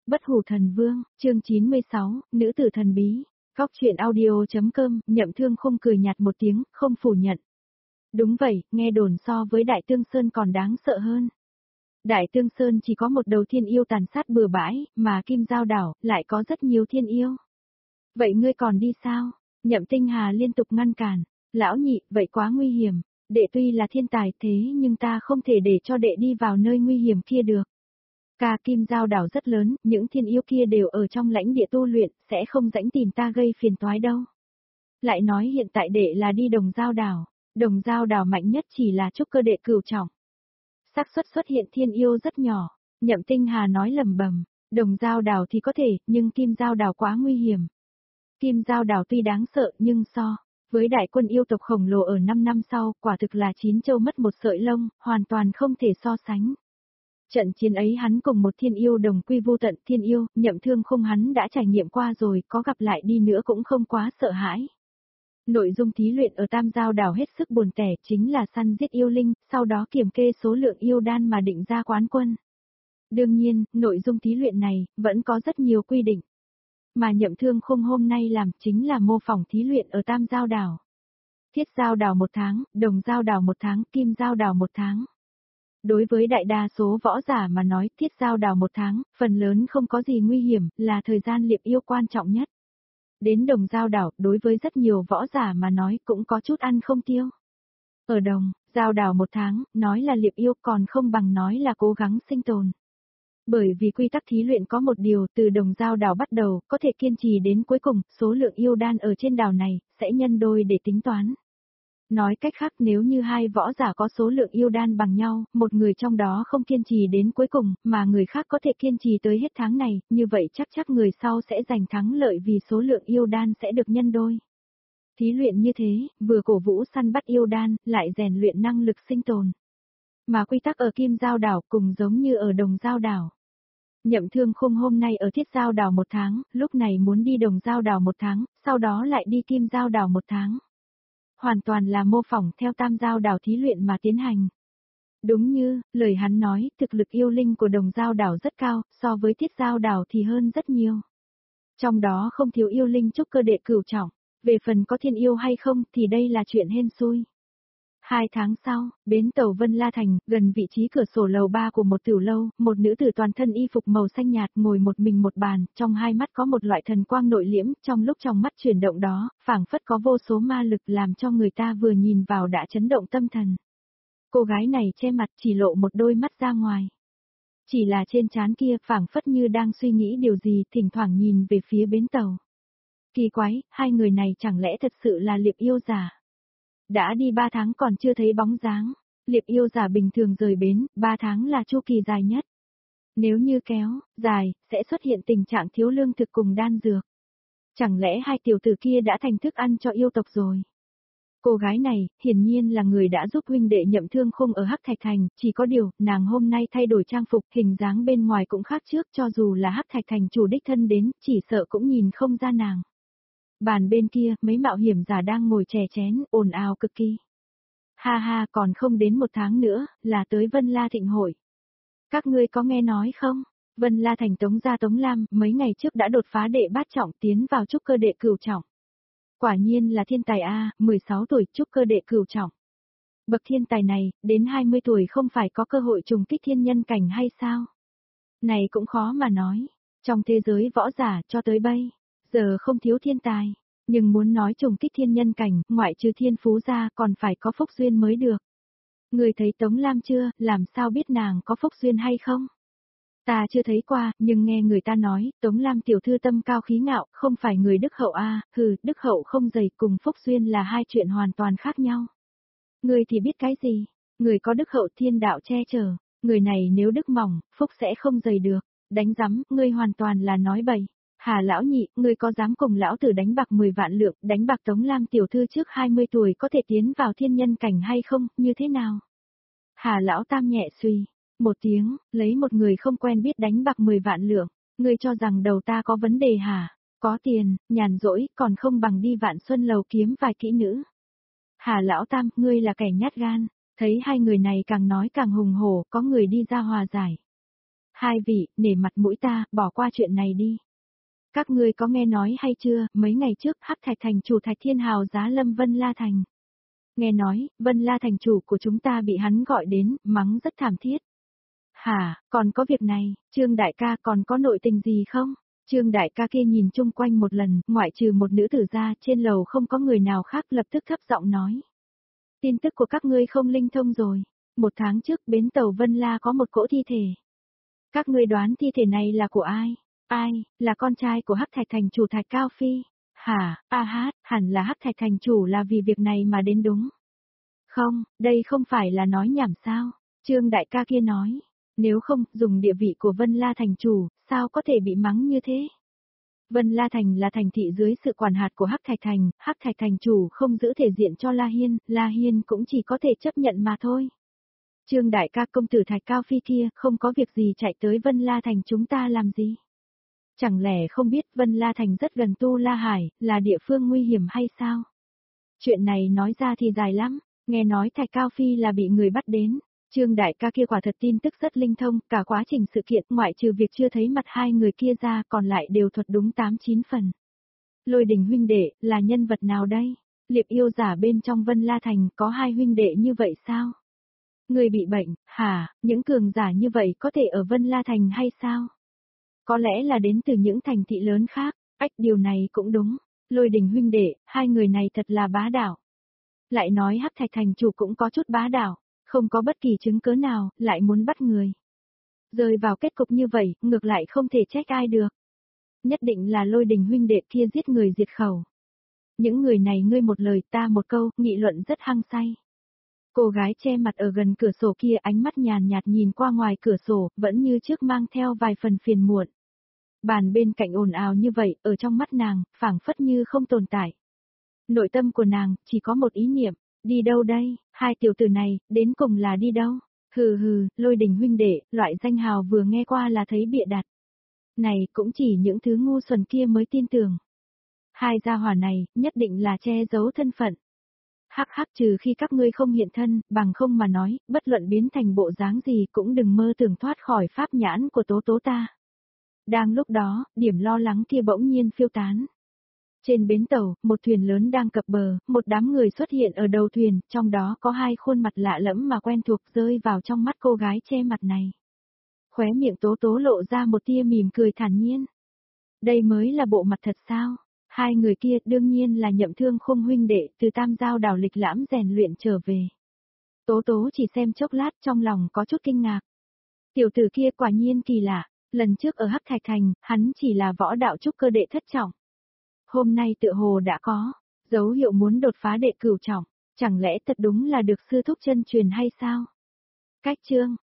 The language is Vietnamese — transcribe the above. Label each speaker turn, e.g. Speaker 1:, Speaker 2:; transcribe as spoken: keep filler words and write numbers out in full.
Speaker 1: Bất hủ thần vương, chương chín mươi sáu, nữ tử thần bí. Góc chuyện audio.com, Nhậm Thương Khung cười nhạt một tiếng, không phủ nhận. Đúng vậy, nghe đồn so với Đại Tương Sơn còn đáng sợ hơn. Đại Tương Sơn chỉ có một đầu thiên yêu tàn sát bừa bãi, mà Kim Giao Đảo lại có rất nhiều thiên yêu. Vậy ngươi còn đi sao? Nhậm Tinh Hà liên tục ngăn cản. Lão nhị, vậy quá nguy hiểm. Đệ tuy là thiên tài thế nhưng ta không thể để cho đệ đi vào nơi nguy hiểm kia được. Ca Kim Giao Đảo rất lớn, những thiên yêu kia đều ở trong lãnh địa tu luyện, sẽ không rãnh tìm ta gây phiền toái đâu. Lại nói hiện tại đệ là đi Đồng Giao Đảo, Đồng Giao Đảo mạnh nhất chỉ là trúc cơ đệ cửu trọng. Xác suất xuất hiện thiên yêu rất nhỏ, Nhậm Tinh Hà nói lầm bầm, Đồng Giao Đảo thì có thể, nhưng Kim Giao Đảo quá nguy hiểm. Kim Giao Đảo tuy đáng sợ nhưng so với đại quân yêu tộc khổng lồ ở năm năm sau, quả thực là chín châu mất một sợi lông, hoàn toàn không thể so sánh. Trận chiến ấy hắn cùng một thiên yêu đồng quy vu tận, thiên yêu, Nhậm Thương Khung hắn đã trải nghiệm qua rồi, có gặp lại đi nữa cũng không quá sợ hãi. Nội dung thí luyện ở Tam Giao Đảo hết sức buồn tẻ, chính là săn giết yêu linh, sau đó kiểm kê số lượng yêu đan mà định ra quán quân. Đương nhiên, nội dung thí luyện này, vẫn có rất nhiều quy định. Mà Nhậm Thương Khung hôm nay làm chính là mô phỏng thí luyện ở Tam Giao Đảo. Thiết Giao Đảo một tháng, Đồng Giao Đảo một tháng, Kim Giao Đảo một tháng. Đối với đại đa số võ giả mà nói, Thiết Giao Đảo một tháng, phần lớn không có gì nguy hiểm, là thời gian liệp yêu quan trọng nhất. Đến Đồng Giao Đảo, đối với rất nhiều võ giả mà nói cũng có chút ăn không tiêu. Ở Đồng Giao Đảo một tháng, nói là liệp yêu còn không bằng nói là cố gắng sinh tồn. Bởi vì quy tắc thí luyện có một điều, từ Đồng Giao Đảo bắt đầu, có thể kiên trì đến cuối cùng, số lượng yêu đan ở trên đảo này, sẽ nhân đôi để tính toán. Nói cách khác, nếu như hai võ giả có số lượng yêu đan bằng nhau, một người trong đó không kiên trì đến cuối cùng, mà người khác có thể kiên trì tới hết tháng này, như vậy chắc chắc người sau sẽ giành thắng lợi vì số lượng yêu đan sẽ được nhân đôi. Thí luyện như thế, vừa cổ vũ săn bắt yêu đan, lại rèn luyện năng lực sinh tồn. Mà quy tắc ở Kim Giao Đảo cùng giống như ở Đồng Giao Đảo. Nhậm Thương Khung hôm nay ở Thiết Giao Đảo một tháng, lúc này muốn đi Đồng Giao Đảo một tháng, sau đó lại đi Kim Giao Đảo một tháng. Hoàn toàn là mô phỏng theo Tam Giao Đảo thí luyện mà tiến hành. Đúng như, lời hắn nói, thực lực yêu linh của Đồng Giao Đảo rất cao, so với Thiết Giao Đảo thì hơn rất nhiều. Trong đó không thiếu yêu linh trúc cơ đệ cửu trọng, về phần có thiên yêu hay không thì đây là chuyện hên xui. Hai tháng sau, bến tàu Vân La Thành, gần vị trí cửa sổ lầu ba của một tiểu lâu, một nữ tử toàn thân y phục màu xanh nhạt ngồi một mình một bàn, trong hai mắt có một loại thần quang nội liễm, trong lúc trong mắt chuyển động đó, phảng phất có vô số ma lực làm cho người ta vừa nhìn vào đã chấn động tâm thần. Cô gái này che mặt chỉ lộ một đôi mắt ra ngoài. Chỉ là trên trán kia phảng phất như đang suy nghĩ điều gì, thỉnh thoảng nhìn về phía bến tàu. Kỳ quái, hai người này chẳng lẽ thật sự là liệp yêu giả? Đã đi ba tháng còn chưa thấy bóng dáng, liệp yêu giả bình thường rời bến, ba tháng là chu kỳ dài nhất. Nếu như kéo, dài, sẽ xuất hiện tình trạng thiếu lương thực cùng đan dược. Chẳng lẽ hai tiểu tử kia đã thành thức ăn cho yêu tộc rồi? Cô gái này, hiển nhiên là người đã giúp huynh đệ Nhậm Thương Khung ở Hắc Thạch Thành, chỉ có điều, nàng hôm nay thay đổi trang phục, hình dáng bên ngoài cũng khác trước, cho dù là Hắc Thạch Thành chủ đích thân đến, chỉ sợ cũng nhìn không ra nàng. Bàn bên kia, mấy mạo hiểm giả đang ngồi chè chén, ồn ào cực kỳ. Ha ha, còn không đến một tháng nữa, là tới Vân La Thịnh hội. Các ngươi có nghe nói không? Vân La Thành Tống gia Tống Lam, mấy ngày trước đã đột phá đệ bát trọng tiến vào trúc cơ đệ cửu trọng. Quả nhiên là thiên tài A, mười sáu tuổi trúc cơ đệ cửu trọng. Bậc thiên tài này, đến hai mươi tuổi không phải có cơ hội trùng kích thiên nhân cảnh hay sao? Này cũng khó mà nói. Trong thế giới võ giả cho tới bây giờ không thiếu thiên tài, nhưng muốn nói trùng kích thiên nhân cảnh, ngoại trừ thiên phú ra còn phải có phúc duyên mới được. Người thấy Tống Lam chưa, làm sao biết nàng có phúc duyên hay không? Ta chưa thấy qua, nhưng nghe người ta nói, Tống Lam tiểu thư tâm cao khí ngạo, không phải người đức hậu a, hừ, đức hậu không dày cùng phúc duyên là hai chuyện hoàn toàn khác nhau. Người thì biết cái gì? Người có đức hậu thiên đạo che chở, người này nếu đức mỏng, phúc sẽ không dày được. Đánh rắm, ngươi hoàn toàn là nói bậy. Hà lão nhị, ngươi có dám cùng lão tử đánh bạc mười vạn lượng, đánh bạc Tống Lam tiểu thư trước hai mươi tuổi có thể tiến vào thiên nhân cảnh hay không, như thế nào? Hà lão tam nhẹ suy, một tiếng, lấy một người không quen biết đánh bạc mười vạn lượng, ngươi cho rằng đầu ta có vấn đề hả? Có tiền, nhàn rỗi, còn không bằng đi Vạn Xuân lầu kiếm vài kỹ nữ. Hà lão tam, ngươi là kẻ nhát gan, thấy hai người này càng nói càng hùng hổ, có người đi ra hòa giải. Hai vị, nể mặt mũi ta, bỏ qua chuyện này đi. Các ngươi có nghe nói hay chưa, mấy ngày trước Hắc Thạch thành chủ Thạch Thiên Hào giá lâm Vân La Thành. Nghe nói, Vân La thành chủ của chúng ta bị hắn gọi đến, mắng rất thảm thiết. Hả, còn có việc này, Trương đại ca còn có nội tình gì không? Trương đại ca kia nhìn chung quanh một lần, ngoại trừ một nữ tử ra, trên lầu không có người nào khác, lập tức thấp giọng nói. Tin tức của các ngươi không linh thông rồi. Một tháng trước bến tàu Vân La có một cỗ thi thể. Các ngươi đoán thi thể này là của ai? Ai, là con trai của Hắc Thạch thành chủ Thạch Cao Phi? Hả, a hát, hẳn là Hắc Thạch thành chủ là vì việc này mà đến đúng. Không, đây không phải là nói nhảm sao? Trương đại ca kia nói. Nếu không, dùng địa vị của Vân La thành chủ, sao có thể bị mắng như thế? Vân La thành là thành thị dưới sự quản hạt của Hắc Thạch thành, Hắc Thạch thành chủ không giữ thể diện cho La Hiên, La Hiên cũng chỉ có thể chấp nhận mà thôi. Trương đại ca công tử Thạch Cao Phi kia không có việc gì chạy tới Vân La thành chúng ta làm gì? Chẳng lẽ không biết Vân La thành rất gần Tu La Hải, là địa phương nguy hiểm hay sao? Chuyện này nói ra thì dài lắm, nghe nói Thạch Cao Phi là bị người bắt đến. Trương đại ca kia quả thật tin tức rất linh thông, cả quá trình sự kiện ngoại trừ việc chưa thấy mặt hai người kia ra còn lại đều thuật đúng tám chín phần. Lôi Đình huynh đệ, là nhân vật nào đây? Liệp yêu giả bên trong Vân La Thành có hai huynh đệ như vậy sao? Người bị bệnh, hả, những cường giả như vậy có thể ở Vân La Thành hay sao? Có lẽ là đến từ những thành thị lớn khác, ách điều này cũng đúng. Lôi Đình huynh đệ, hai người này thật là bá đạo. Lại nói Hắc Thạch thành chủ cũng có chút bá đạo. Không có bất kỳ chứng cớ nào, lại muốn bắt người. Rơi vào kết cục như vậy, ngược lại không thể trách ai được. Nhất định là Lôi Đình huynh đệ kia giết người diệt khẩu. Những người này ngươi một lời ta một câu, nghị luận rất hăng say. Cô gái che mặt ở gần cửa sổ kia ánh mắt nhàn nhạt nhìn qua ngoài cửa sổ, vẫn như trước mang theo vài phần phiền muộn. Bàn bên cạnh ồn ào như vậy, ở trong mắt nàng, phảng phất như không tồn tại. Nội tâm của nàng, chỉ có một ý niệm. Đi đâu đây, hai tiểu tử này, đến cùng là đi đâu? Hừ hừ, Lôi Đình huynh đệ, loại danh hào vừa nghe qua là thấy bịa đặt. Này, cũng chỉ những thứ ngu xuẩn kia mới tin tưởng. Hai gia hỏa này, nhất định là che giấu thân phận. Hắc hắc, trừ khi các ngươi không hiện thân, bằng không mà nói, bất luận biến thành bộ dáng gì cũng đừng mơ tưởng thoát khỏi pháp nhãn của tố tố ta. Đang lúc đó, điểm lo lắng kia bỗng nhiên phiêu tán. Trên bến tàu, một thuyền lớn đang cập bờ, một đám người xuất hiện ở đầu thuyền, trong đó có hai khuôn mặt lạ lẫm mà quen thuộc rơi vào trong mắt cô gái che mặt này. Khóe miệng tố tố lộ ra một tia mỉm cười thản nhiên. Đây mới là bộ mặt thật sao? Hai người kia đương nhiên là Nhậm Thương Khung huynh đệ từ Tam Giao đảo lịch lãm rèn luyện trở về. Tố tố chỉ xem chốc lát trong lòng có chút kinh ngạc. Tiểu tử kia quả nhiên kỳ lạ, lần trước ở Hắc Thạch Thành, hắn chỉ là võ đạo trúc cơ đệ thất trọng. Hôm nay tựa hồ đã có dấu hiệu muốn đột phá đệ cửu trọng, chẳng lẽ thật đúng là được sư thúc chân truyền hay sao? Cách chương